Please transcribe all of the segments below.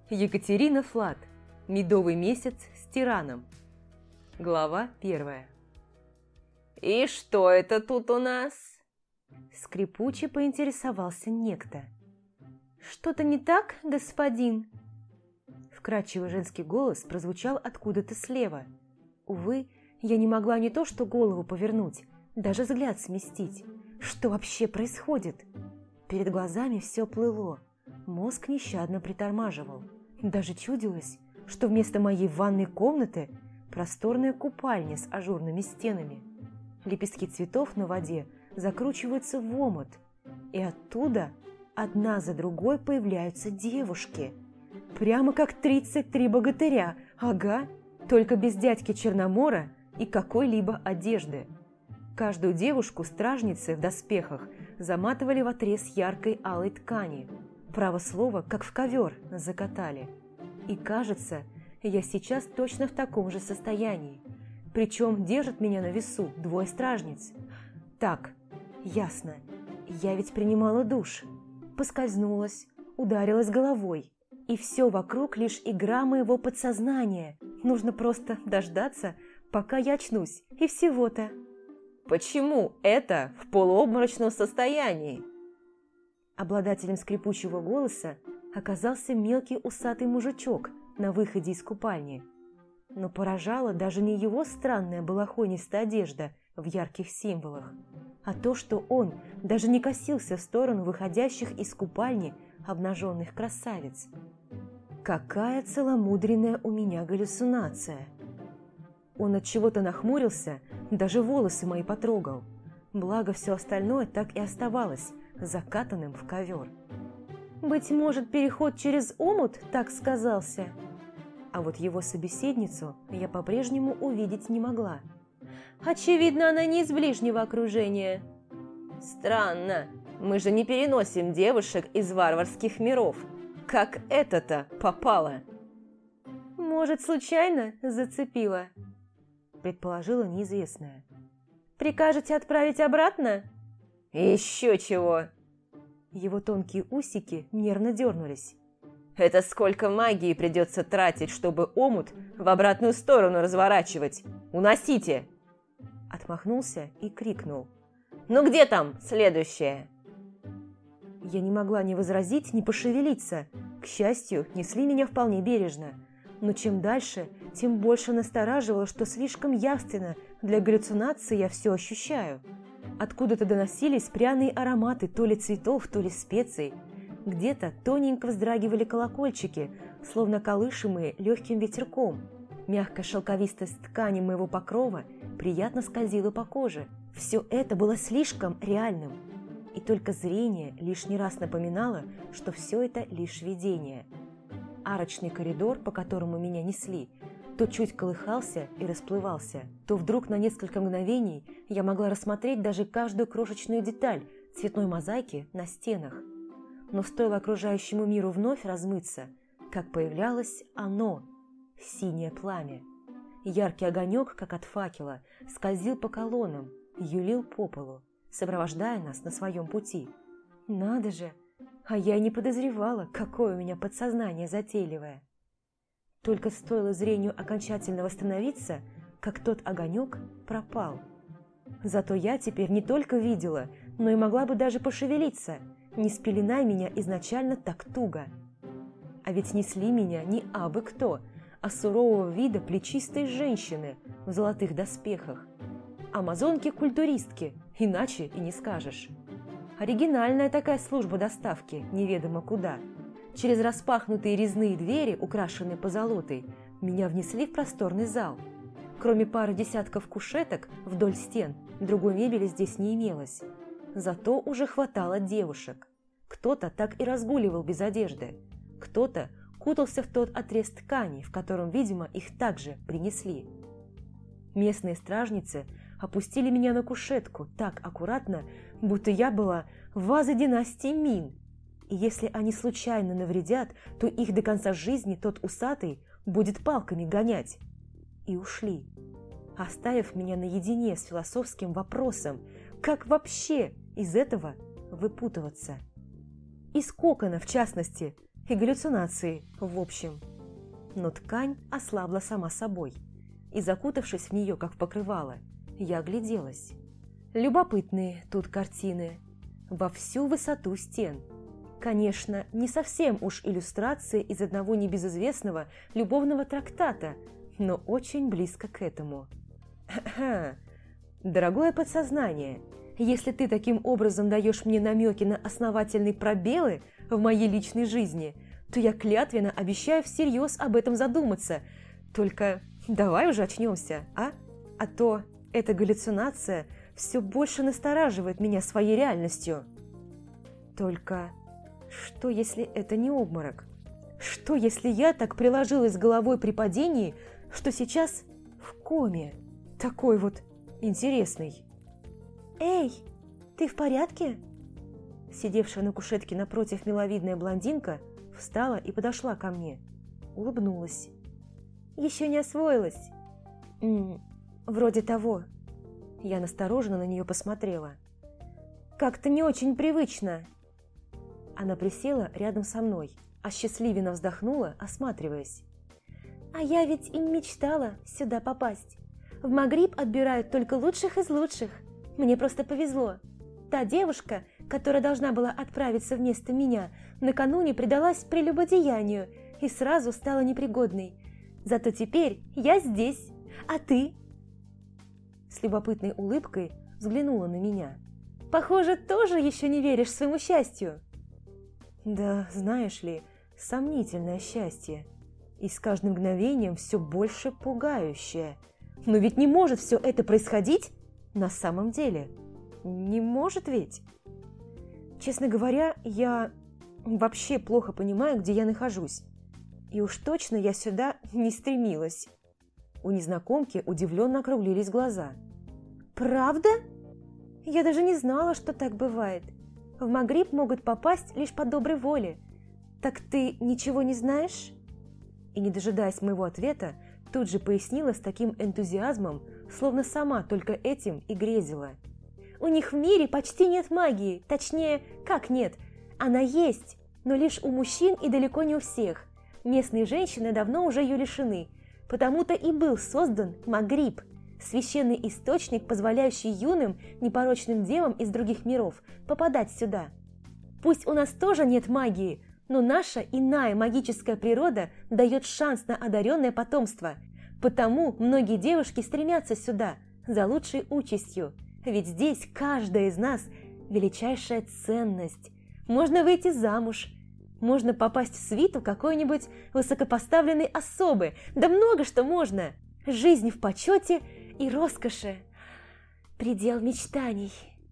Екатерина Флат. Медовый месяц с тираном. Глава 1. «И что это тут у нас?» Скрипуче поинтересовался некто. «Что-то не так, господин?» Вкрадчивый женский голос прозвучал откуда-то слева. Увы, я не могла не то что голову повернуть, даже взгляд сместить. Что вообще происходит? Перед глазами все плыло, мозг нещадно притормаживал. Даже чудилось, что вместо моей ванной комнаты просторная купальня с ажурными стенами. Лепестки цветов на воде закручиваются в омут, и оттуда одна за другой появляются девушки. Прямо как 33 богатыря, ага, только без дядьки Черномора и какой-либо одежды. Каждую девушку стражницы в доспехах заматывали в отрез яркой алой ткани. Право слово, как в ковер, закатали. И кажется, я сейчас точно в таком же состоянии. Причем держат меня на весу двое стражниц. Так, ясно, я ведь принимала душ. Поскользнулась, ударилась головой. И все вокруг лишь игра моего подсознания. Нужно просто дождаться, пока я очнусь, и всего-то. «Почему это в полуобморочном состоянии?» Обладателем скрипучего голоса оказался мелкий усатый мужичок на выходе из купальни. Но поражала даже не его странная балахонистая одежда в ярких символах, а то, что он даже не косился в сторону выходящих из купальни обнаженных красавиц. Какая целомудренная у меня галлюцинация! Он от чего-то нахмурился, даже волосы мои потрогал. Благо, все остальное так и оставалось закатанным в ковер. Быть может, переход через омут так сказался? А вот его собеседницу я по-прежнему увидеть не могла. Очевидно, она не из ближнего окружения. «Странно, мы же не переносим девушек из варварских миров. Как это-то попало?» «Может, случайно зацепила?» Предположила неизвестная. «Прикажете отправить обратно?» «Еще чего!» Его тонкие усики нервно дернулись. «Это сколько магии придется тратить, чтобы омут в обратную сторону разворачивать? Уносите!» Отмахнулся и крикнул. «Ну где там следующее?» Я не могла ни возразить, ни пошевелиться. К счастью, несли меня вполне бережно. Но чем дальше, тем больше настораживало, что слишком явственно для галлюцинации я все ощущаю. Откуда-то доносились пряные ароматы то ли цветов, то ли специй. Где-то тоненько вздрагивали колокольчики, словно колышемые легким ветерком. Мягкая шелковистость ткани моего покрова приятно скользила по коже. Все это было слишком реальным. И только зрение лишний раз напоминало, что все это лишь видение. Арочный коридор, по которому меня несли, то чуть колыхался и расплывался, то вдруг на несколько мгновений я могла рассмотреть даже каждую крошечную деталь цветной мозаики на стенах. Но стоило окружающему миру вновь размыться, как появлялось оно – синее пламя. Яркий огонек, как от факела, скользил по колоннам, юлил по полу, сопровождая нас на своем пути. Надо же! А я и не подозревала, какое у меня подсознание затейливое. Только стоило зрению окончательно восстановиться, как тот огонек пропал. Зато я теперь не только видела, но и могла бы даже пошевелиться, не спеленай меня изначально так туго. А ведь несли меня не абы кто, а сурового вида плечистой женщины в золотых доспехах. Амазонки-культуристки, иначе и не скажешь. Оригинальная такая служба доставки, неведомо куда. Через распахнутые резные двери, украшенные позолотой, меня внесли в просторный зал. Кроме пары десятков кушеток вдоль стен, другой мебели здесь не имелось. Зато уже хватало девушек. Кто-то так и разгуливал без одежды. Кто-то кутался в тот отрез ткани, в котором, видимо, их также принесли. Местные стражницы опустили меня на кушетку так аккуратно, будто я была вазой династии Мин. И если они случайно навредят, то их до конца жизни тот усатый будет палками гонять. И ушли, оставив меня наедине с философским вопросом, как вообще из этого выпутываться. Из кокона, в частности, и галлюцинации в общем. Но ткань ослабла сама собой, и, закутавшись в нее, как в покрывало, я огляделась. Любопытные тут картины, во всю высоту стен. Конечно, не совсем уж иллюстрации из одного небезызвестного любовного трактата, но очень близко к этому. Дорогое подсознание, если ты таким образом даешь мне намеки на основательные пробелы в моей личной жизни, то я клятвенно обещаю всерьез об этом задуматься. Только давай уже очнемся, а? А то эта галлюцинация все больше настораживает меня своей реальностью. Только что, если это не обморок? Что, если я так приложилась головой при падении, что сейчас в коме? Такой вот интересный. «Эй, ты в порядке?» Сидевшая на кушетке напротив миловидная блондинка встала и подошла ко мне. Улыбнулась. «Еще не освоилась?» «Вроде того». Я настороженно на нее посмотрела. «Как-то не очень привычно». Она присела рядом со мной, осчастливенно вздохнула, осматриваясь. «А я ведь и мечтала сюда попасть. В Магриб отбирают только лучших из лучших. Мне просто повезло. Та девушка, которая должна была отправиться вместо меня, накануне предалась прелюбодеянию и сразу стала непригодной. Зато теперь я здесь, а ты?» С любопытной улыбкой взглянула на меня. «Похоже, тоже еще не веришь своему счастью». «Да, знаешь ли, сомнительное счастье. И с каждым мгновением все больше пугающее. Но ведь не может все это происходить на самом деле. Не может ведь?» Честно говоря, я вообще плохо понимаю, где я нахожусь. И уж точно я сюда не стремилась. У незнакомки удивленно округлились глаза. «Правда? Я даже не знала, что так бывает. В Магриб могут попасть лишь по доброй воле. Так ты ничего не знаешь?» И, не дожидаясь моего ответа, тут же пояснила с таким энтузиазмом, словно сама только этим и грезила. «У них в мире почти нет магии, точнее, как нет? Она есть, но лишь у мужчин и далеко не у всех. Местные женщины давно уже ее лишены, потому-то и был создан Магриб, священный источник, позволяющий юным, непорочным девам из других миров попадать сюда. Пусть у нас тоже нет магии, но наша иная магическая природа дает шанс на одаренное потомство, потому многие девушки стремятся сюда за лучшей участью, ведь здесь каждая из нас – величайшая ценность. Можно выйти замуж, можно попасть в свиту какой-нибудь высокопоставленной особы, да много что можно. Жизнь в почете и роскоши. Предел мечтаний».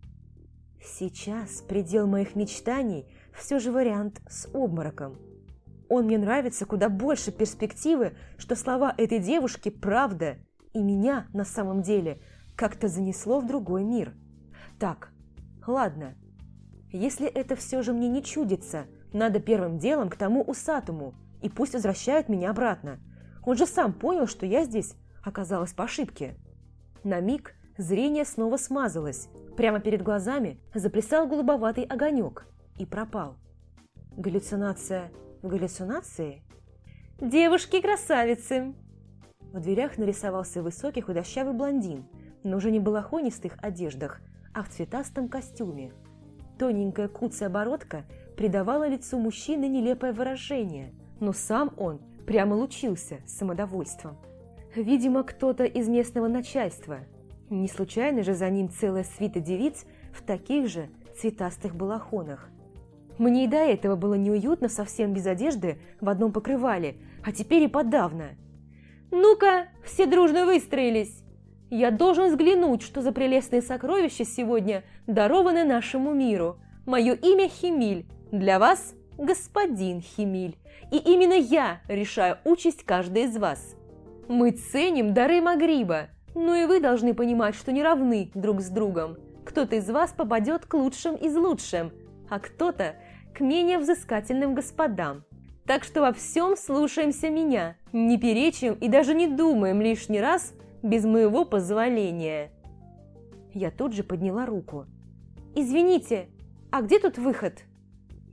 Сейчас предел моих мечтаний все же вариант с обмороком. Он мне нравится куда больше перспективы, что слова этой девушки правда, и меня на самом деле как-то занесло в другой мир. Так, ладно, если это все же мне не чудится, надо первым делом к тому усатому, и пусть возвращают меня обратно. Он же сам понял, что я здесь оказалась по ошибке. На миг зрение снова смазалось, прямо перед глазами заплясал голубоватый огонек и пропал. Галлюцинация в галлюцинации? «Девушки-красавицы!» В дверях нарисовался высокий худощавый блондин, но уже не в балахонистых одеждах, а в цветастом костюме. Тоненькая куцая бородка придавала лицу мужчины нелепое выражение, но сам он прямо лучился самодовольством. Видимо, кто-то из местного начальства. Не случайно же за ним целая свита девиц в таких же цветастых балахонах. Мне и до этого было неуютно совсем без одежды в одном покрывале, а теперь и подавно. «Ну-ка, все дружно выстроились! Я должен взглянуть, что за прелестные сокровища сегодня дарованы нашему миру. Мое имя Химиль, для вас господин Химиль, и именно я решаю участь каждой из вас. Мы ценим дары Магриба, но и вы должны понимать, что не равны друг с другом. Кто-то из вас попадет к лучшим из лучшим, а кто-то к менее взыскательным господам. Так что во всем слушаемся меня, не перечим и даже не думаем лишний раз без моего позволения». Я тут же подняла руку. «Извините, а где тут выход?»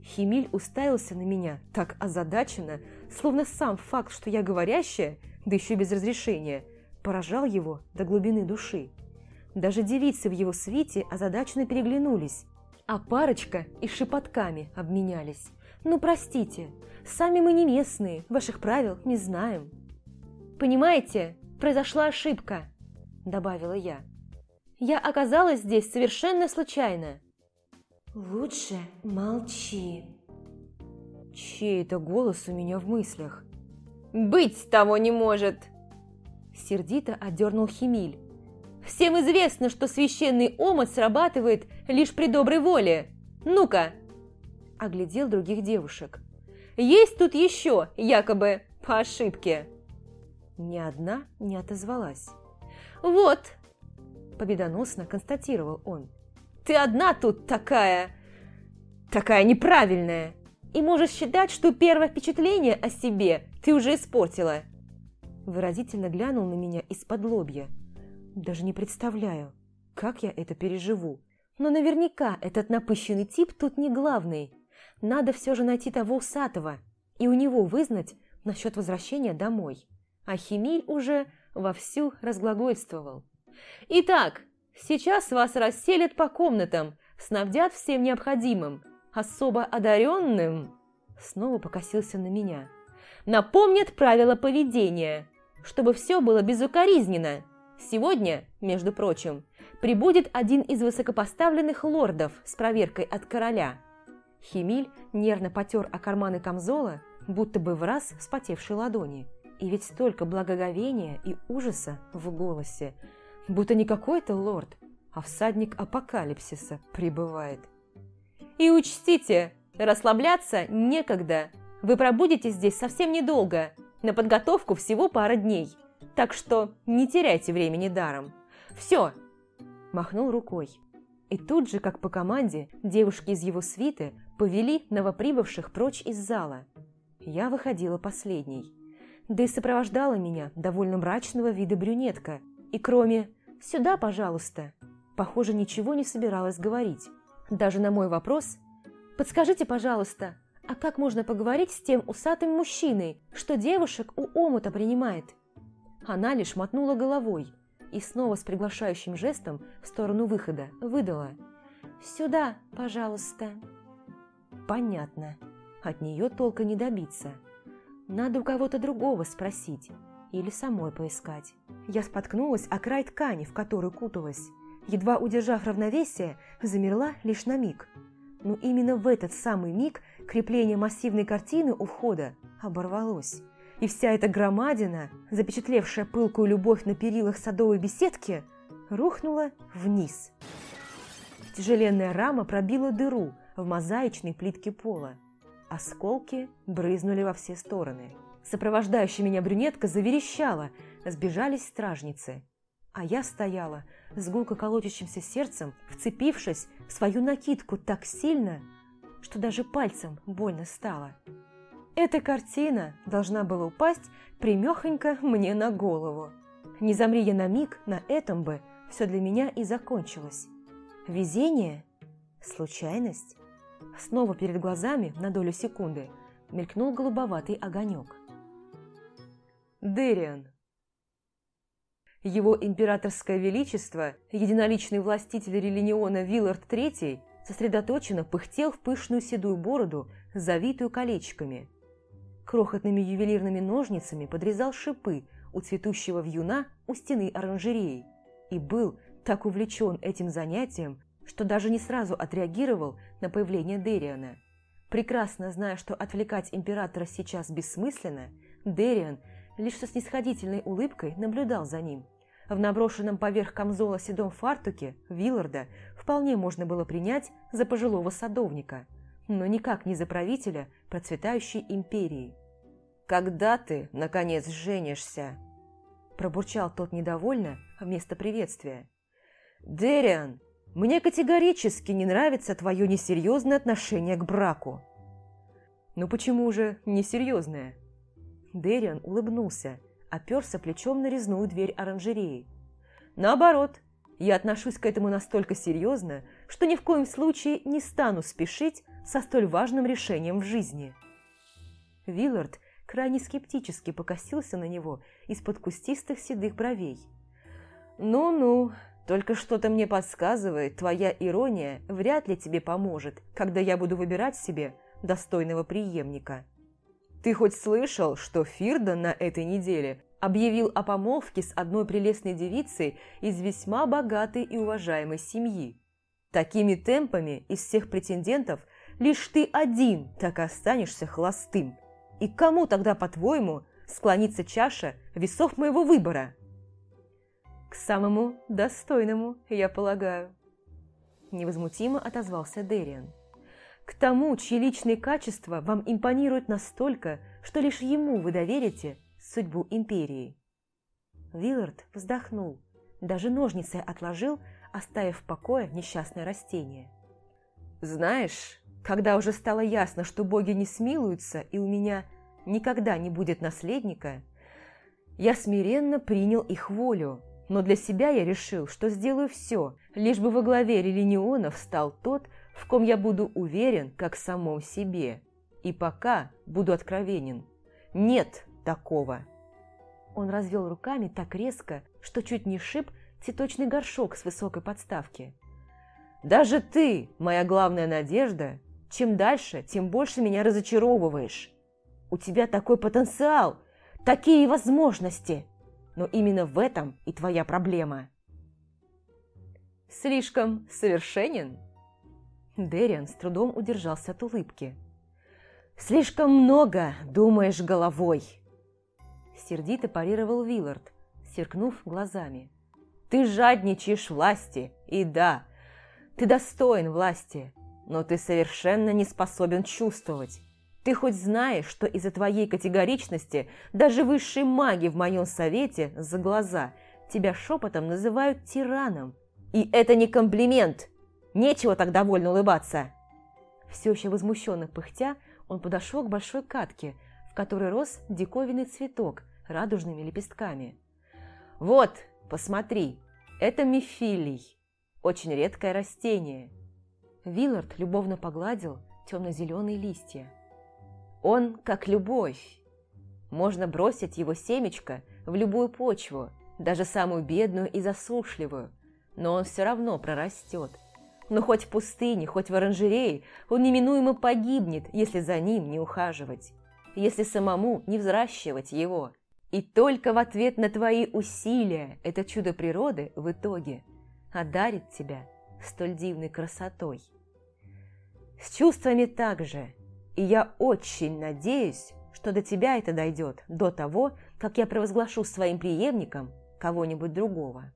Химиль уставился на меня так озадаченно, словно сам факт, что я говорящая, да еще без разрешения, поражал его до глубины души. Даже девицы в его свите озадаченно переглянулись, а парочка и шепотками обменялись. «Ну, простите, сами мы не местные, ваших правил не знаем». «Понимаете, произошла ошибка», – добавила я. «Я оказалась здесь совершенно случайно». «Лучше молчи». Чей это голос у меня в мыслях? «Быть того не может!» Сердито отдернул Химиль. «Всем известно, что священный омут срабатывает лишь при доброй воле. Ну-ка!» Оглядел других девушек. «Есть тут еще, якобы, по ошибке?» Ни одна не отозвалась. «Вот!» Победоносно констатировал он. «Ты одна тут такая неправильная, и можешь считать, что первое впечатление о себе ты уже испортила». Выразительно глянул на меня из-под лобья. Даже не представляю, как я это переживу. Но наверняка этот напыщенный тип тут не главный. Надо все же найти того усатого и у него вызнать насчет возвращения домой. А Химиль уже вовсю разглагольствовал. «Итак, сейчас вас расселят по комнатам, снабдят всем необходимым. Особо одаренным...» Снова покосился на меня. «Напомнят правила поведения, чтобы все было безукоризненно. Сегодня, между прочим, прибудет один из высокопоставленных лордов с проверкой от короля». Химиль нервно потер о карманы камзола, будто бы в раз вспотевшей ладони. И ведь столько благоговения и ужаса в голосе, будто не какой-то лорд, а всадник апокалипсиса прибывает. «И учтите, расслабляться некогда. Вы пробудете здесь совсем недолго, на подготовку всего пара дней. Так что не теряйте времени даром. Все!» Махнул рукой. И тут же, как по команде, девушки из его свиты повели новоприбывших прочь из зала. Я выходила последней. Да и сопровождала меня довольно мрачного вида брюнетка. И кроме «сюда, пожалуйста», похоже, ничего не собиралась говорить. Даже на мой вопрос «подскажите, пожалуйста, а как можно поговорить с тем усатым мужчиной, что девушек у омута принимает?» Она лишь мотнула головой и снова с приглашающим жестом в сторону выхода выдала «сюда, пожалуйста». Понятно, от нее толка не добиться. Надо у кого-то другого спросить или самой поискать. Я споткнулась о край ткани, в которую куталась. Едва удержав равновесие, замерла лишь на миг. Но именно в этот самый миг крепление массивной картины у входа оборвалось. И вся эта громадина, запечатлевшая пылкую любовь на перилах садовой беседки, рухнула вниз. Тяжеленная рама пробила дыру в мозаичной плитке пола. Осколки брызнули во все стороны. Сопровождающая меня брюнетка заверещала, сбежались стражницы. А я стояла с гулко колотящимся сердцем, вцепившись в свою накидку так сильно, что даже пальцем больно стало. Эта картина должна была упасть прямехонько мне на голову. Не замри я на миг, на этом бы все для меня и закончилось. Везение? Случайность? Снова перед глазами на долю секунды мелькнул голубоватый огонек. Дериан. Его императорское величество, единоличный властитель Релиниона Виллард III, сосредоточенно пыхтел в пышную седую бороду, завитую колечками. Крохотными ювелирными ножницами подрезал шипы у цветущего вьюна у стены оранжереи и был так увлечен этим занятием, что даже не сразу отреагировал на появление Дериана. Прекрасно зная, что отвлекать императора сейчас бессмысленно, Дериан лишь со снисходительной улыбкой наблюдал за ним. В наброшенном поверх камзола седом фартуке Вилларда вполне можно было принять за пожилого садовника, но никак не за правителя процветающей империи. «Когда ты, наконец, женишься?» – пробурчал тот недовольно вместо приветствия. «Дериан, мне категорически не нравится твое несерьезное отношение к браку». «Ну почему же несерьезное?» Дериан улыбнулся, оперся плечом на резную дверь оранжереи. «Наоборот, я отношусь к этому настолько серьезно, что ни в коем случае не стану спешить со столь важным решением в жизни. Виллард крайне скептически покосился на него из-под кустистых седых бровей. «Ну-ну, только что-то мне подсказывает, твоя ирония вряд ли тебе поможет, когда я буду выбирать себе достойного преемника. Ты хоть слышал, что Фирдан на этой неделе объявил о помолвке с одной прелестной девицей из весьма богатой и уважаемой семьи? Такими темпами из всех претендентов лишь ты один так и останешься холостым. И к кому тогда, по-твоему, склонится чаша весов моего выбора?» «К самому достойному, я полагаю», – невозмутимо отозвался Дэриан. «К тому, чьи личные качества вам импонируют настолько, что лишь ему вы доверите судьбу империи». Виллард вздохнул, даже ножницы отложил, оставив в покое несчастное растение. «Знаешь, когда уже стало ясно, что боги не смилуются и у меня никогда не будет наследника, я смиренно принял их волю, но для себя я решил, что сделаю все, лишь бы во главе Релинионов стал тот, в ком я буду уверен, как в самом себе. И пока буду откровенен, нет такого». Он развел руками так резко, что чуть не шиб цветочный горшок с высокой подставки. «Даже ты, моя главная надежда, чем дальше, тем больше меня разочаровываешь. У тебя такой потенциал, такие возможности, но именно в этом и твоя проблема». «Слишком совершенен?» Дэриан с трудом удержался от улыбки. «Слишком много думаешь головой», – сердито парировал Виллард, сверкнув глазами. «Ты жадничаешь власти, и да, ты достоин власти, но ты совершенно не способен чувствовать. Ты хоть знаешь, что из-за твоей категоричности даже высшие маги в моем совете за глаза тебя шепотом называют тираном? И это не комплимент! Нечего так довольно улыбаться!» Все еще возмущенно пыхтя, он подошел к большой катке, в которой рос диковинный цветок радужными лепестками. «Вот, посмотри, это мифилий, очень редкое растение». Виллард любовно погладил темно-зеленые листья. «Он как любовь. Можно бросить его семечко в любую почву, даже самую бедную и засушливую, но он все равно прорастет. Но хоть в пустыне, хоть в оранжерее, он неминуемо погибнет, если за ним не ухаживать, если самому не взращивать его. И только в ответ на твои усилия это чудо природы в итоге одарит тебя столь дивной красотой. С чувствами так же, и я очень надеюсь, что до тебя это дойдет до того, как я провозглашу своим преемником кого-нибудь другого».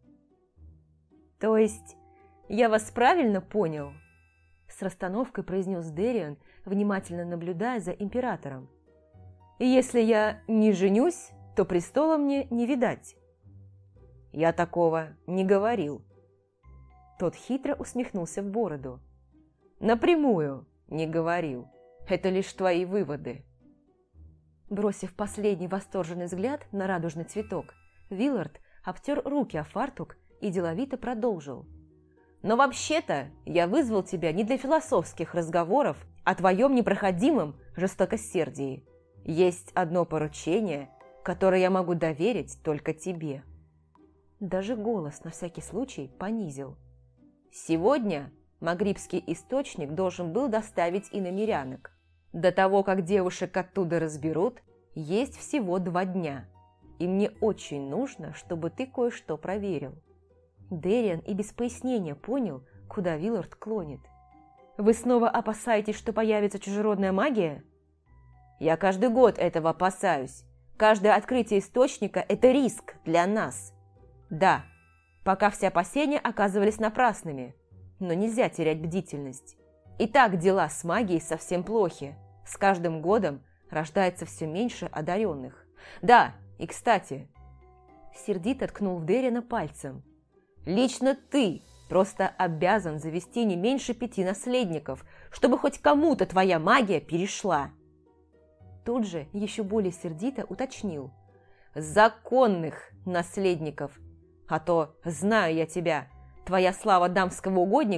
«То есть я вас правильно понял?» С расстановкой произнес Дэриан, внимательно наблюдая за императором. «Если я не женюсь, то престола мне не видать». «Я такого не говорил». Тот хитро усмехнулся в бороду. «Напрямую не говорил. Это лишь твои выводы». Бросив последний восторженный взгляд на радужный цветок, Виллард обтер руки о фартук и деловито продолжил. «Но вообще-то я вызвал тебя не для философских разговоров о твоем непроходимом жестокосердии. Есть одно поручение, которое я могу доверить только тебе». Даже голос на всякий случай понизил. «Сегодня Магрибский источник должен был доставить иномерянок. До того, как девушек оттуда разберут, есть всего 2 дня, и мне очень нужно, чтобы ты кое-что проверил». Дэриан и без пояснения понял, куда Виллард клонит. «Вы снова опасаетесь, что появится чужеродная магия?» «Я каждый год этого опасаюсь. Каждое открытие источника – это риск для нас. Да, пока все опасения оказывались напрасными, но нельзя терять бдительность. И так дела с магией совсем плохи. С каждым годом рождается все меньше одаренных. Да, и кстати...» Сердито ткнул в Дэриана пальцем. «Лично ты просто обязан завести не меньше 5 наследников, чтобы хоть кому-то твоя магия перешла». Тут же еще более сердито уточнил. «Законных наследников. А то, знаю я тебя, твоя слава дамского угодника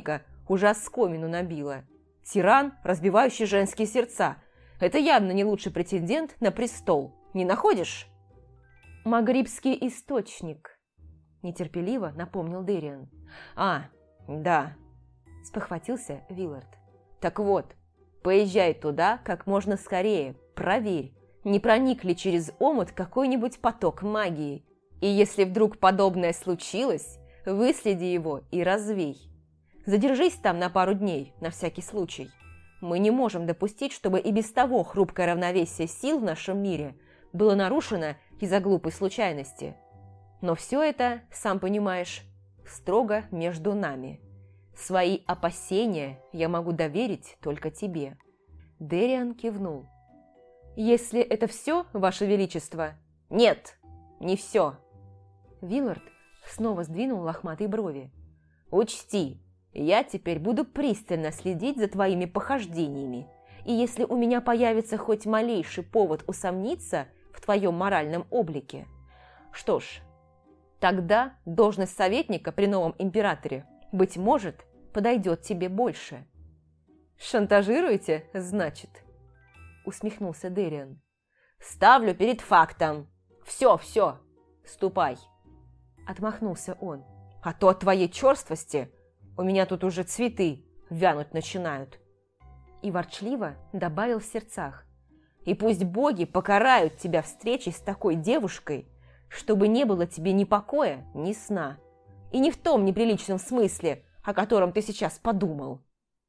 уже оскомину набила. Тиран, разбивающий женские сердца. Это явно не лучший претендент на престол. Не находишь? «Магрибский источник», – нетерпеливо напомнил Дэриан. «А, да», – спохватился Виллард. «Так вот, поезжай туда как можно скорее, проверь, не проник ли через омут какой-нибудь поток магии. И если вдруг подобное случилось, выследи его и развей. Задержись там на пару дней, на всякий случай. Мы не можем допустить, чтобы и без того хрупкое равновесие сил в нашем мире было нарушено из-за глупой случайности. Но все это, сам понимаешь, строго между нами. Свои опасения я могу доверить только тебе». Дэриан кивнул. «Если это все, Ваше Величество?» «Нет, не все». Виллард снова сдвинул лохматые брови. «Учти, я теперь буду пристально следить за твоими похождениями, и если у меня появится хоть малейший повод усомниться в твоем моральном облике, что ж, тогда должность советника при новом императоре, быть может, подойдет тебе больше». «Шантажируете, значит?» – усмехнулся Дэриан. «Ставлю перед фактом. Все, ступай». Отмахнулся он. «А то от твоей черствости у меня тут уже цветы вянуть начинают». И ворчливо добавил в сердцах. «И пусть боги покарают тебя встречей с такой девушкой, чтобы не было тебе ни покоя, ни сна. И не в том неприличном смысле, о котором ты сейчас подумал».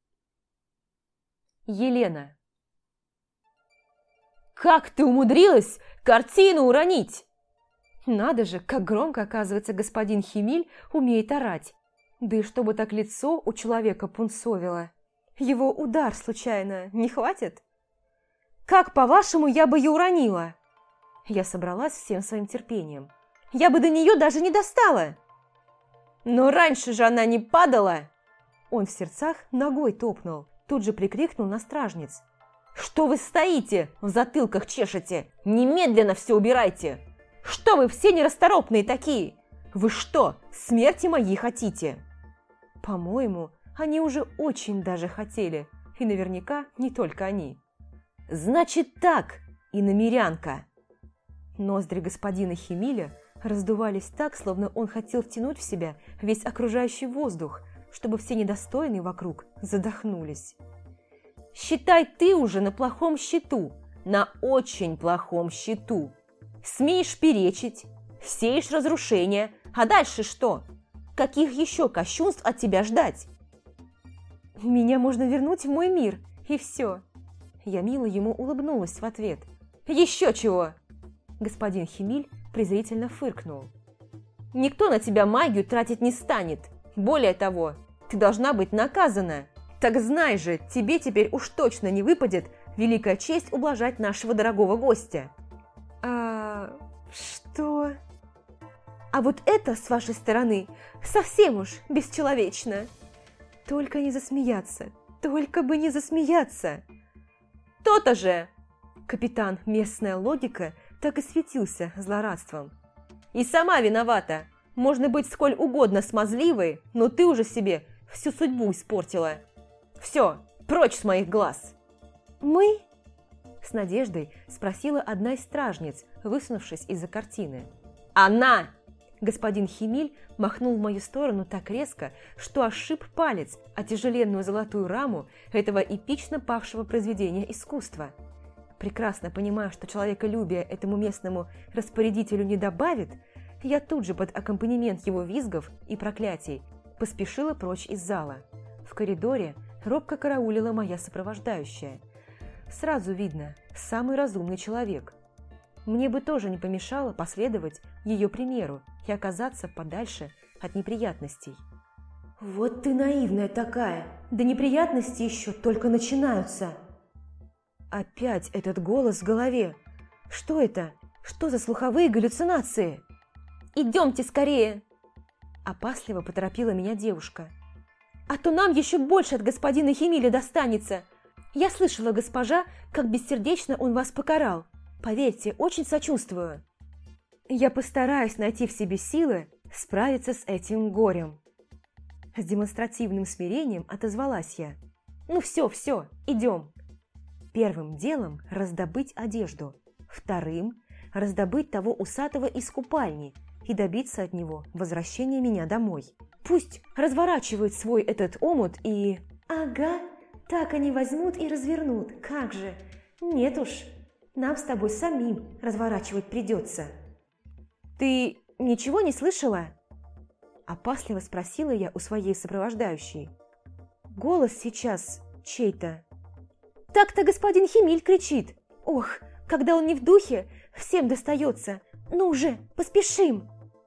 Елена. «Как ты умудрилась картину уронить?» Надо же, как громко, оказывается, господин Химиль умеет орать. Да и чтобы так лицо у человека пунцовило. Его удар случайно не хватит? Как, по-вашему, я бы ее уронила? Я собралась всем своим терпением. Я бы до нее даже не достала. Но раньше же она не падала. Он в сердцах ногой топнул. Тут же прикрикнул на стражниц. «Что вы стоите, в затылках чешете? Немедленно все убирайте! Что вы все нерасторопные такие? Вы что, смерти моей хотите?» По-моему, они уже очень даже хотели. И наверняка не только они. «Значит так, иномерянка!» Ноздри господина Химиля раздувались так, словно он хотел втянуть в себя весь окружающий воздух, чтобы все недостойные вокруг задохнулись. «Считай, ты уже на плохом счету, на очень плохом счету. Смеешь перечить, сеешь разрушения, а дальше что? Каких еще кощунств от тебя ждать?» «Меня можно вернуть в мой мир, и все». Я мило ему улыбнулась в ответ. «Еще чего?» Господин Химиль презрительно фыркнул. «Никто на тебя магию тратить не станет. Более того, ты должна быть наказана. Так знай же, тебе теперь уж точно не выпадет великая честь ублажать нашего дорогого гостя». Что? А вот это, с вашей стороны, совсем уж бесчеловечно. Только не засмеяться, только бы не засмеяться. То-то же! Капитан Местная логика так и светился злорадством. И сама виновата. Можно быть сколь угодно смазливой, но ты уже себе всю судьбу испортила. Все, прочь с моих глаз. Мы? С надеждой спросила одна из стражниц, высунувшись из-за картины. Она! Господин Химиль махнул в мою сторону так резко, что ошиб палец о тяжеленную золотую раму этого эпично павшего произведения искусства. Прекрасно понимая, что человеколюбие этому местному распорядителю не добавит, я тут же под аккомпанемент его визгов и проклятий поспешила прочь из зала. В коридоре робко караулила моя сопровождающая. Сразу видно, самый разумный человек. Мне бы тоже не помешало последовать ее примеру и оказаться подальше от неприятностей. «Вот ты наивная такая! Да неприятности еще только начинаются!» Опять этот голос в голове. Что это? Что за слуховые галлюцинации? «Идемте скорее!» Опасливо поторопила меня девушка. «А то нам еще больше от господина Химиля достанется. Я слышала, госпожа, как бессердечно он вас покарал. Поверьте, очень сочувствую. Я постараюсь найти в себе силы справиться с этим горем». С демонстративным смирением отозвалась я. «Ну все, идем». Первым делом раздобыть одежду. Вторым – раздобыть того усатого из купальни и добиться от него возвращения меня домой. Пусть разворачивает свой этот омут и… Ага, так они возьмут и развернут, как же. Нет уж, нам с тобой самим разворачивать придется. Ты ничего не слышала? Опасливо спросила я у своей сопровождающей. Голос сейчас чей-то. Так-то господин Химиль кричит. Ох, когда он не в духе, всем достается. Ну уже, поспешим.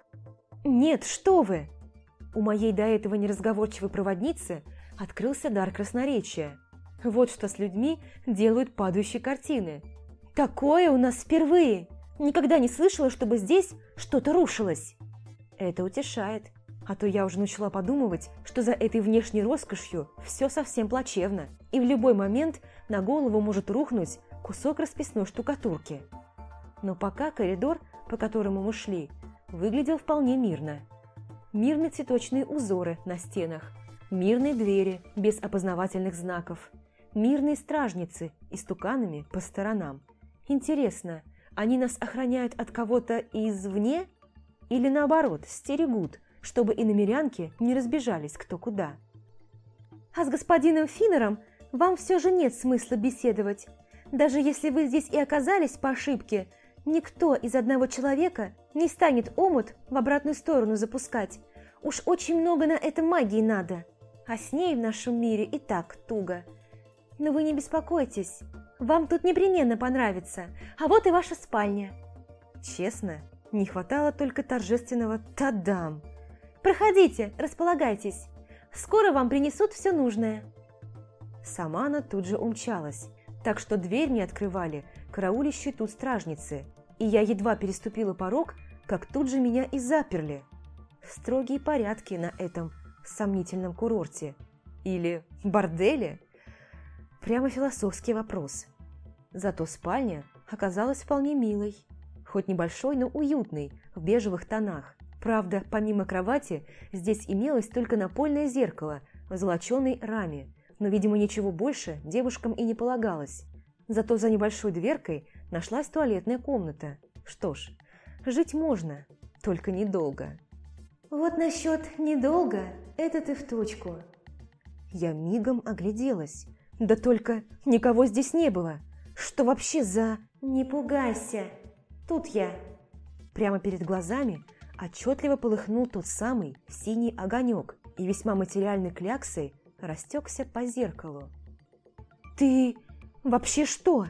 Нет, что вы. У моей до этого неразговорчивой проводницы открылся дар красноречия. Вот что с людьми делают падающие картины. Такое у нас впервые. Никогда не слышала, чтобы здесь что-то рушилось. Это утешает. А то я уже начала подумывать, что за этой внешней роскошью все совсем плачевно, и в любой момент на голову может рухнуть кусок расписной штукатурки. Но пока коридор, по которому мы шли, выглядел вполне мирно. Мирные цветочные узоры на стенах, мирные двери без опознавательных знаков, мирные стражницы и стуканами по сторонам. Интересно, они нас охраняют от кого-то извне или наоборот стерегут, чтобы иномерянки не разбежались кто куда? А с господином Финнером вам все же нет смысла беседовать. Даже если вы здесь и оказались по ошибке, никто из одного человека не станет омут в обратную сторону запускать. Уж очень много на это магии надо, а с ней в нашем мире и так туго. Но вы не беспокойтесь, вам тут непременно понравится, а вот и ваша спальня. Честно, не хватало только торжественного «тадам». Проходите, располагайтесь, скоро вам принесут все нужное. Сама она тут же умчалась, так что дверь не открывали караулищие тут стражницы, и я едва переступила порог, как тут же меня и заперли. Строгие порядки на этом сомнительном курорте. Или борделе? Прямо философский вопрос. Зато спальня оказалась вполне милой, хоть небольшой, но уютной, в бежевых тонах. Правда, помимо кровати, здесь имелось только напольное зеркало в золоченой раме, но, видимо, ничего больше девушкам и не полагалось. Зато за небольшой дверкой нашлась туалетная комната. Что ж, жить можно, только недолго. Вот насчет недолго, это ты в точку. Я мигом огляделась. Да только никого здесь не было. Что вообще за… Не пугайся, тут я. Прямо перед глазами отчетливо полыхнул тот самый синий огонек и весьма материальной кляксой растекся по зеркалу. «Ты вообще что?»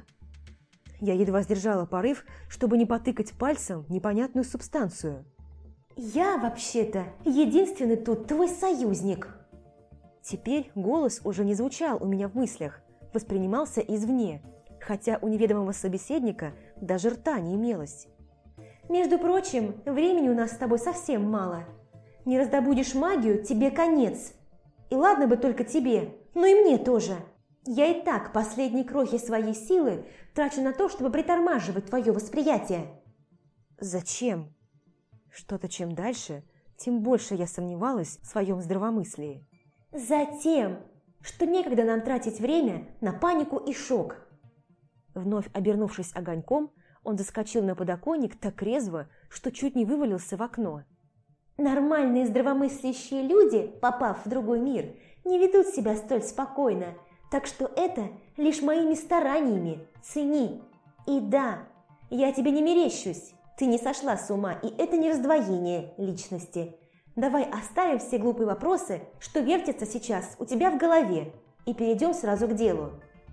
Я едва сдержала порыв, чтобы не потыкать пальцем непонятную субстанцию. «Я, вообще-то, единственный тут твой союзник!» Теперь голос уже не звучал у меня в мыслях, воспринимался извне, хотя у неведомого собеседника даже рта не имелось. «Между прочим, времени у нас с тобой совсем мало. Не раздобудешь магию, тебе конец. И ладно бы только тебе, но и мне тоже. Я и так последние крохи своей силы трачу на то, чтобы притормаживать твое восприятие». «Зачем?» Что-то чем дальше, тем больше я сомневалась в своем здравомыслии. «Затем, что некогда нам тратить время на панику и шок». Вновь обернувшись огоньком, он заскочил на подоконник так резво, что чуть не вывалился в окно. «Нормальные здравомыслящие люди, попав в другой мир, не ведут себя столь спокойно, так что это лишь моими стараниями, цени. И да, я тебе не мерещусь, ты не сошла с ума, и это не раздвоение личности. Давай оставим все глупые вопросы, что вертятся сейчас у тебя в голове, и перейдем сразу к делу».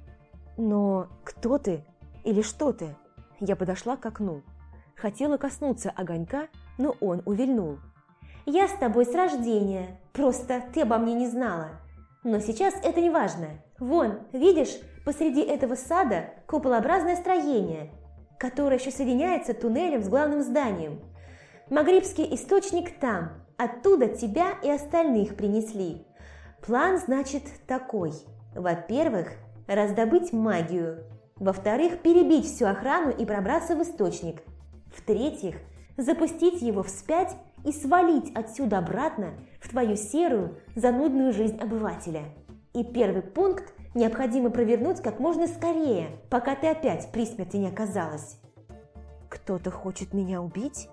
«Но кто ты? Или что ты?» Я подошла к окну. Хотела коснуться огонька, но он увильнул. «Я с тобой с рождения, просто ты обо мне не знала. Но сейчас это не важно. Вон, видишь, посреди этого сада куполообразное строение, которое еще соединяется туннелем с главным зданием. Магрибский источник там, оттуда тебя и остальных принесли. План, значит, такой. Во-первых, раздобыть магию. Во-вторых, перебить всю охрану и пробраться в источник. В-третьих, запустить его вспять и свалить отсюда обратно в твою серую, занудную жизнь обывателя. И первый пункт необходимо провернуть как можно скорее, пока ты опять при смерти не оказалась. Кто-то хочет меня убить?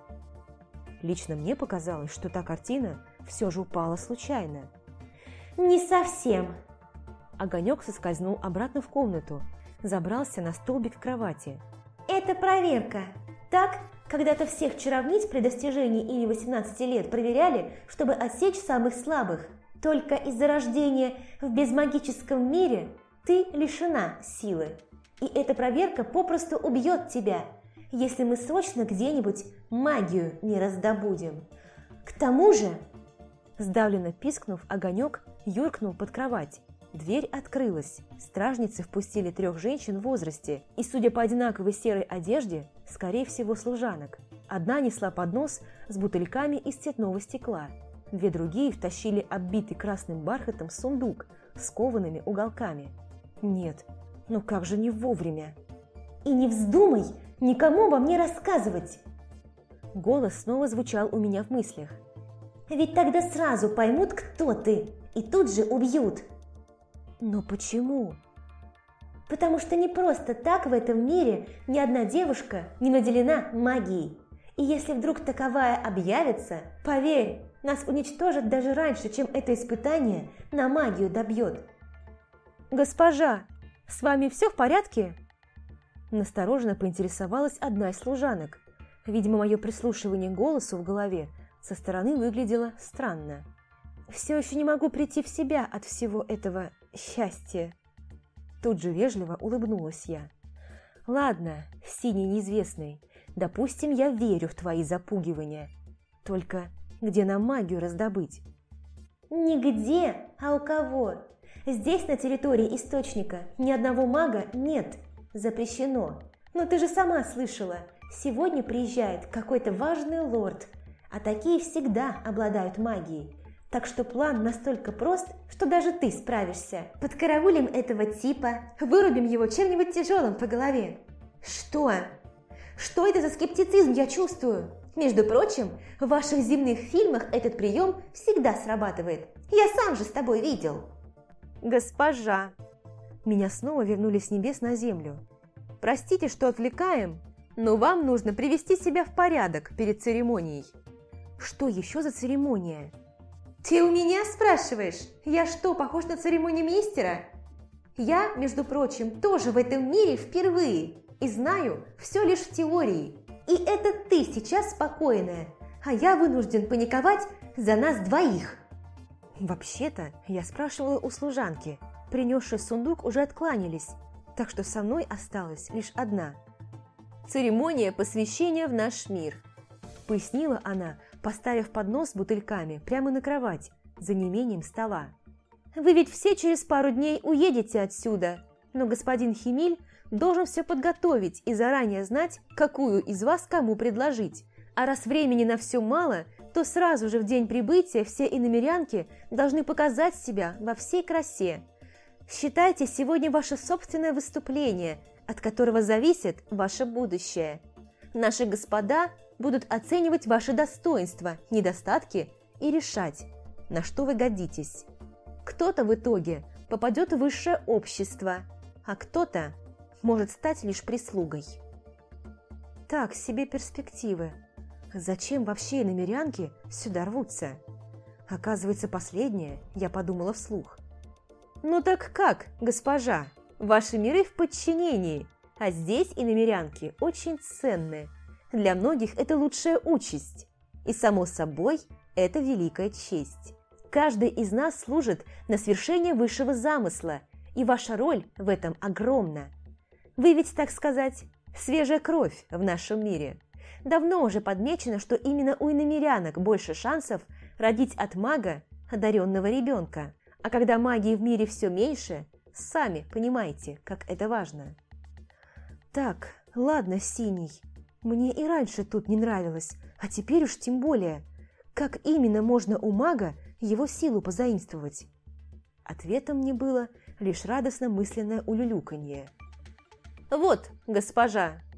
Лично мне показалось, что та картина все же упала случайно. Не совсем. Огонек соскользнул обратно в комнату, забрался на столбик кровати. Это проверка. Так, когда-то всех чаровниц при достижении ими 18 лет проверяли, чтобы отсечь самых слабых. Только из-за рождения в безмагическом мире ты лишена силы. И эта проверка попросту убьет тебя, если мы срочно где-нибудь магию не раздобудем. К тому же... Сдавленно пискнув, Огонек юркнул под кровать. Дверь открылась. Стражницы впустили 3 женщин в возрасте, и, судя по одинаковой серой одежде, скорее всего, служанок. Одна несла поднос с бутыльками из цветного стекла. 2 другие втащили оббитый красным бархатом сундук с коваными уголками. Нет, ну как же не вовремя? И не вздумай никому обо мне рассказывать! Голос снова звучал у меня в мыслях. Ведь тогда сразу поймут, кто ты, и тут же убьют. Но почему? Потому что не просто так в этом мире ни одна девушка не наделена магией. И если вдруг таковая объявится, поверь, нас уничтожат даже раньше, чем это испытание на магию добьет. «Госпожа, с вами все в порядке?» Настороженно поинтересовалась одна из служанок. Видимо, мое прислушивание к голосу в голове со стороны выглядело странно. «Все еще не могу прийти в себя от всего этого счастья». Тут же вежливо улыбнулась я. «Ладно, синий неизвестный, допустим, я верю в твои запугивания. Только где нам магию раздобыть?» «Нигде, а у кого? Здесь, на территории источника, ни одного мага нет. Запрещено. Но ты же сама слышала, сегодня приезжает какой-то важный лорд, а такие всегда обладают магией. Так что план настолько прост, что даже ты справишься. Подкараулим этого типа, вырубим его чем-нибудь тяжелым по голове». «Что? Что это за скептицизм я чувствую? Между прочим, в ваших земных фильмах этот прием всегда срабатывает. Я сам же с тобой видел». «Госпожа!» Меня снова вернули с небес на землю. «Простите, что отвлекаем, но вам нужно привести себя в порядок перед церемонией». «Что еще за церемония?» «Ты у меня спрашиваешь? Я что, похож на церемонимейстера? Я, между прочим, тоже в этом мире впервые и знаю все лишь в теории. И это ты сейчас спокойная, а я вынужден паниковать за нас двоих». «Вообще-то, я спрашивала у служанки. Принесшие сундук уже откланялись, так что со мной осталась лишь одна. Церемония посвящения в наш мир», – пояснила она, поставив поднос с бутыльками прямо на кровать, за неимением стола. «Вы ведь все через пару дней уедете отсюда, но господин Химиль должен все подготовить и заранее знать, какую из вас кому предложить. А раз времени на все мало, то сразу же в день прибытия все иномерянки должны показать себя во всей красе. Считайте сегодня ваше собственное выступление, от которого зависит ваше будущее. Наши господа будут оценивать ваши достоинства, недостатки и решать, на что вы годитесь. Кто-то в итоге попадет в высшее общество, а кто-то может стать лишь прислугой». Так себе перспективы. Зачем вообще иномерянки сюда рвутся? Оказывается, последнее я подумала вслух. «Ну так как, госпожа? Ваши миры в подчинении, а здесь иномерянки очень ценны. Для многих это лучшая участь. И, само собой, это великая честь. Каждый из нас служит на свершение высшего замысла, и ваша роль в этом огромна. Вы ведь, так сказать, свежая кровь в нашем мире. Давно уже подмечено, что именно у иномерянок больше шансов родить от мага одаренного ребенка. А когда магии в мире все меньше, сами понимаете, как это важно». «Так, ладно, Синий, мне и раньше тут не нравилось, а теперь уж тем более. Как именно можно у мага его силу позаимствовать?» Ответом мне было лишь радостно мысленное улюлюканье. «Вот, госпожа!»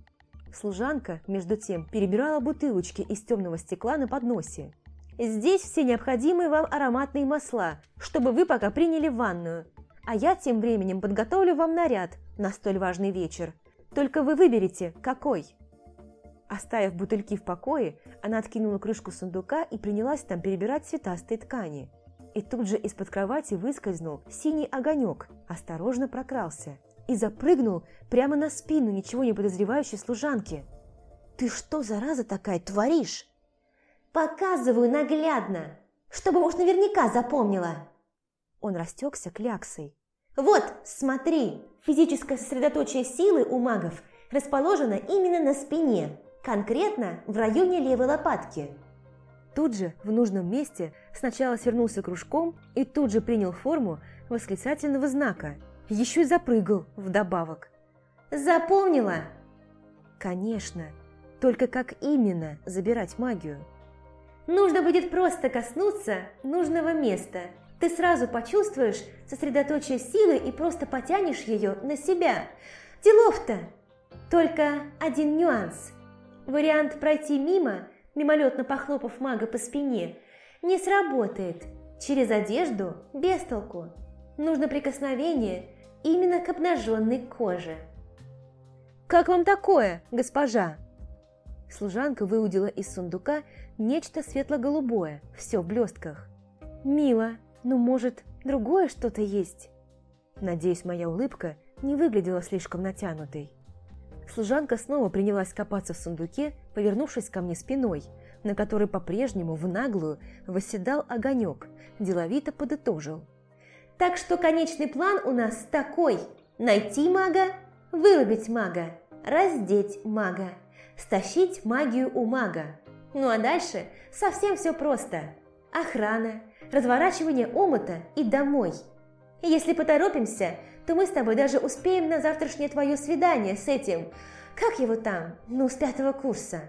Служанка, между тем, перебирала бутылочки из темного стекла на подносе. «Здесь все необходимые вам ароматные масла, чтобы вы пока приняли ванную. А я тем временем подготовлю вам наряд на столь важный вечер. Только вы выберите, какой». Оставив бутыльки в покое, она откинула крышку сундука и принялась там перебирать цветастые ткани. И тут же из-под кровати выскользнул синий огонек, осторожно прокрался и запрыгнул прямо на спину ничего не подозревающей служанки. «Ты что, зараза такая, творишь?» «Показываю наглядно, чтобы уж наверняка запомнила». Он растекся кляксой. «Вот, смотри, физическое сосредоточие силы у магов расположено именно на спине, конкретно в районе левой лопатки». Тут же, в нужном месте, сначала свернулся кружком и тут же принял форму восклицательного знака. Еще и запрыгал вдобавок. «Запомнила?» «Конечно. Только как именно забирать магию?» «Нужно будет просто коснуться нужного места. Ты сразу почувствуешь сосредоточие силы и просто потянешь ее на себя. Делов-то! Только один нюанс. Вариант пройти мимо, мимолетно похлопав мага по спине, не сработает. Через одежду без толку. Нужно прикосновение именно к обнаженной коже». «Как вам такое, госпожа?» Служанка выудила из сундука нечто светло-голубое, все в блестках. «Мило, но, может, другое что-то есть?» Надеюсь, моя улыбка не выглядела слишком натянутой. Служанка снова принялась копаться в сундуке, повернувшись ко мне спиной, на которой по-прежнему в наглую восседал огонек, деловито подытожил. «Так что конечный план у нас такой: найти мага, вырубить мага, раздеть мага, стащить магию у мага. Ну а дальше совсем все просто. Охрана, разворачивание омута и домой. Если поторопимся, то мы с тобой даже успеем на завтрашнее твое свидание с этим, как его там, с 5-го курса».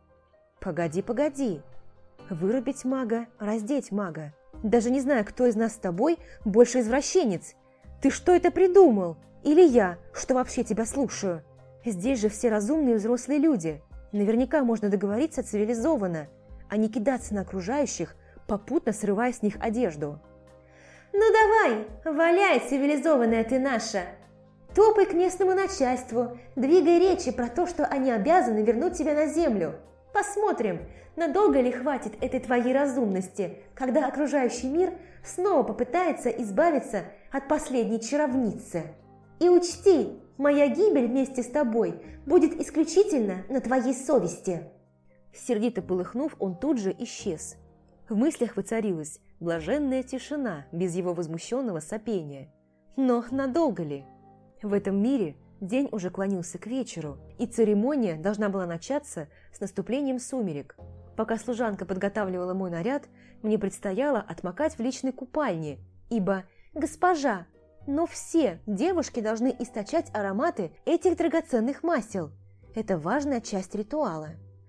«Погоди. Вырубить мага, раздеть мага. Даже не знаю, кто из нас с тобой больше извращенец. Ты что это придумал? Или я, что вообще тебя слушаю? Здесь же все разумные взрослые люди. Наверняка можно договориться цивилизованно, а не кидаться на окружающих, попутно срывая с них одежду». «Ну давай, валяй, цивилизованная ты наша! Топай к местному начальству, двигай речи про то, что они обязаны вернуть тебя на землю. Посмотрим, надолго ли хватит этой твоей разумности, когда окружающий мир снова попытается избавиться от последней чаровницы. И учти, моя гибель вместе с тобой будет исключительно на твоей совести». Сердито полыхнув, он тут же исчез. В мыслях воцарилась блаженная тишина без его возмущенного сопения. Но надолго ли? В этом мире день уже клонился к вечеру, и церемония должна была начаться с наступлением сумерек. Пока служанка подготавливала мой наряд, мне предстояло отмокать в личной купальне, ибо, госпожа, но все девушки должны источать ароматы этих драгоценных масел. Это важная часть ритуала.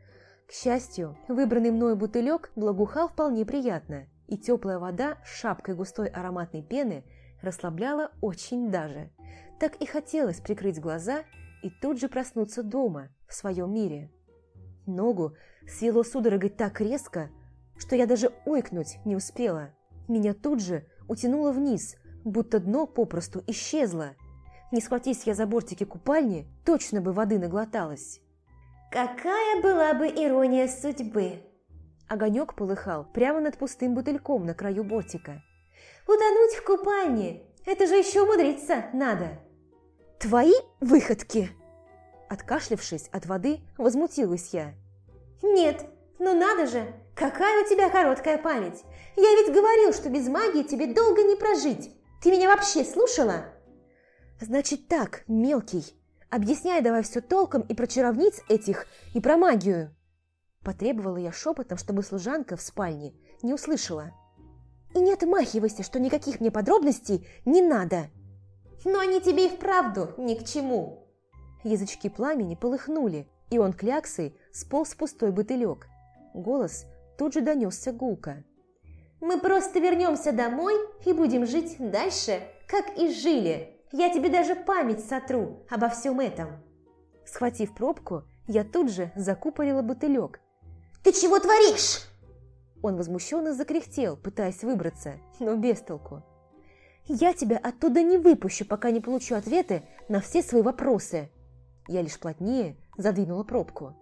К счастью, выбранный мною бутылек благоухал вполне приятно, и теплая вода с шапкой густой ароматной пены расслабляла очень даже. Так и хотелось прикрыть глаза и тут же проснуться дома, в своем мире. Ногу свело судорогой так резко, что я даже ойкнуть не успела. Меня тут же утянуло вниз, будто дно попросту исчезло. Не схватись я за бортики купальни, точно бы воды наглоталась. «Какая была бы ирония судьбы!» Огонек полыхал прямо над пустым бутыльком на краю бортика. «Утонуть в купальне! Это же еще умудриться надо!» «Твои выходки!» Откашлявшись от воды, возмутилась я. «Нет, ну надо же! Какая у тебя короткая память! Я ведь говорил, что без магии тебе долго не прожить! Ты меня вообще слушала?» «Значит так, мелкий, объясняй давай все толком и про чаровниц этих, и про магию!» Потребовала я шепотом, чтобы служанка в спальне не услышала. «И не отмахивайся, что никаких мне подробностей не надо!» «Но они тебе и вправду ни к чему!» Язычки пламени полыхнули, и он кляксой сполз в пустой бутылек. Голос тут же донесся гулко. «Мы просто вернемся домой и будем жить дальше, как и жили. Я тебе даже память сотру обо всем этом». Схватив пробку, Я тут же закупорила бутылек. «Ты чего творишь?» Он возмущенно закряхтел, пытаясь выбраться, но без толку. «Я тебя оттуда не выпущу, пока не получу ответы на все свои вопросы». Я лишь плотнее задвинула пробку.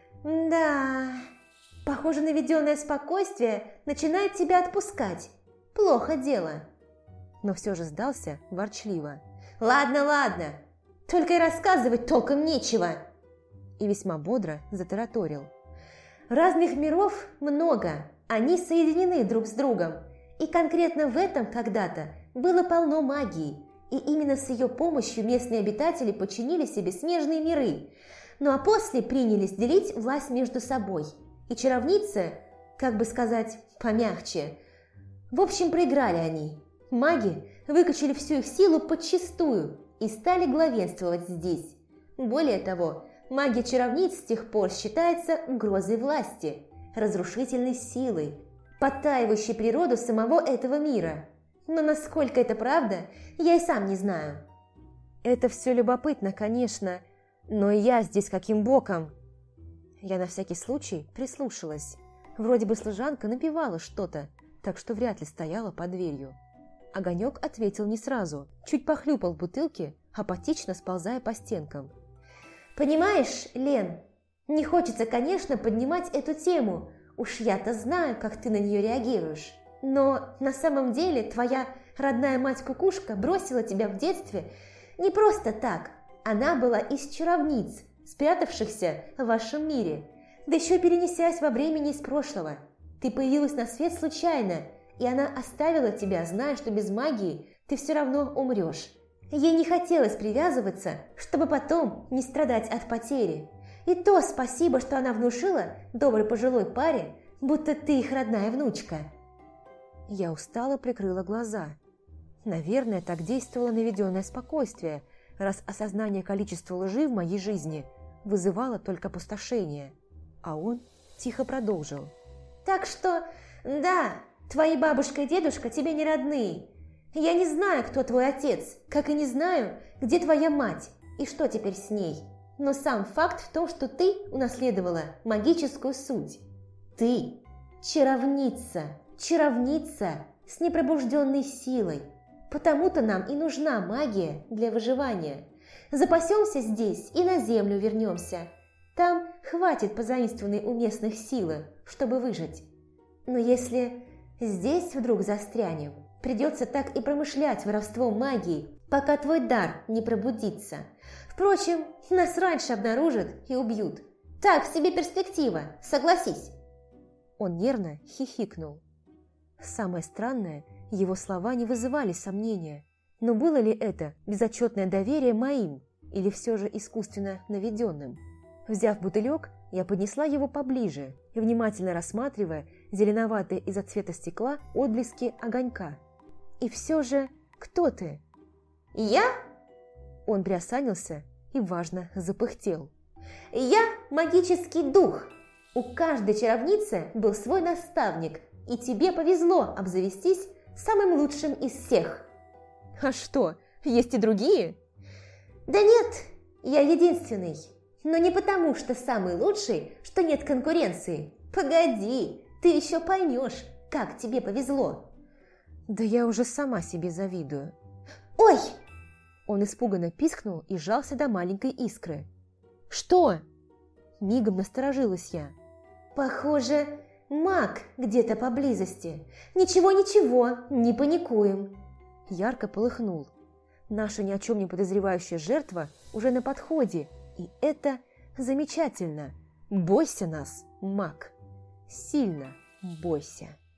«Да, похоже, наведенное спокойствие начинает тебя отпускать. Плохо дело». Но все же сдался ворчливо. «Ладно, ладно, только и рассказывать толком нечего». И весьма бодро затараторил. «Разных миров много, они соединены друг с другом. И конкретно в этом когда-то было полно магии. И именно с ее помощью местные обитатели подчинили себе смежные миры. Ну а после принялись делить власть между собой. И чаровницы, как бы сказать, помягче. В общем, проиграли они. Маги выкачали всю их силу подчистую и стали главенствовать здесь. Более того, магия чаровниц с тех пор считается угрозой власти, разрушительной силой, подтаивающей природу самого этого мира. Но насколько это правда, я и сам не знаю». «Это все любопытно, конечно, но я здесь каким боком?» Я на всякий случай прислушалась. Вроде бы служанка напевала что-то, так что вряд ли стояла под дверью. Огонек ответил не сразу, чуть похлюпал в бутылке, апатично сползая по стенкам. «Понимаешь, Лен, не хочется, конечно, поднимать эту тему. Уж я-то знаю, как ты на нее реагируешь. Но на самом деле твоя родная мать-кукушка бросила тебя в детстве не просто так. Она была из чаровниц, спрятавшихся в вашем мире, да еще перенесясь во времени из прошлого. Ты появилась на свет случайно, и она оставила тебя, зная, что без магии ты все равно умрешь. Ей не хотелось привязываться, чтобы потом не страдать от потери. И то спасибо, что она внушила доброй пожилой паре, будто ты их родная внучка». Я устало прикрыла глаза. Наверное, так действовало наведенное спокойствие, раз осознание количества лжи в моей жизни вызывало только опустошение. А он тихо продолжил. «Так что, да, твои бабушка и дедушка тебе не родные. Я не знаю, кто твой отец, как и не знаю, где твоя мать и что теперь с ней. Но сам факт в том, что ты унаследовала магическую суть. Ты чаровница, чаровница с непробужденной силой. Потому-то нам и нужна магия для выживания. Запасемся здесь и на землю вернемся. Там хватит позаимствованной у местных силы, чтобы выжить. Но если здесь вдруг застрянем, придется так и промышлять воровством магии, пока твой дар не пробудится. Впрочем, нас раньше обнаружат и убьют. Так себе перспектива, согласись». Он нервно хихикнул. Самое странное, его слова не вызывали сомнения. Но было ли это безотчетное доверие моим или все же искусственно наведенным? Взяв бутылек, я поднесла его поближе и, внимательно рассматривая зеленоватые из-за цвета стекла отблески огонька. «И все же, кто ты?» «Я?» Он приосанился и важно запыхтел. «Я магический дух. У каждой чаровницы был свой наставник, и тебе повезло обзавестись самым лучшим из всех». «А что, есть и другие?» «Да нет, я единственный. Но не потому, что самый лучший, что нет конкуренции. Погоди, ты еще поймешь, как тебе повезло». «Да я уже сама себе завидую». «Ой!» Он испуганно пискнул и сжался до маленькой искры. «Что?» Мигом насторожилась я. «Похоже, маг где-то поблизости. Ничего, не паникуем». Ярко полыхнул. Наша ни о чем не подозревающая жертва уже на подходе, и это замечательно. Бойся нас, маг. Сильно бойся.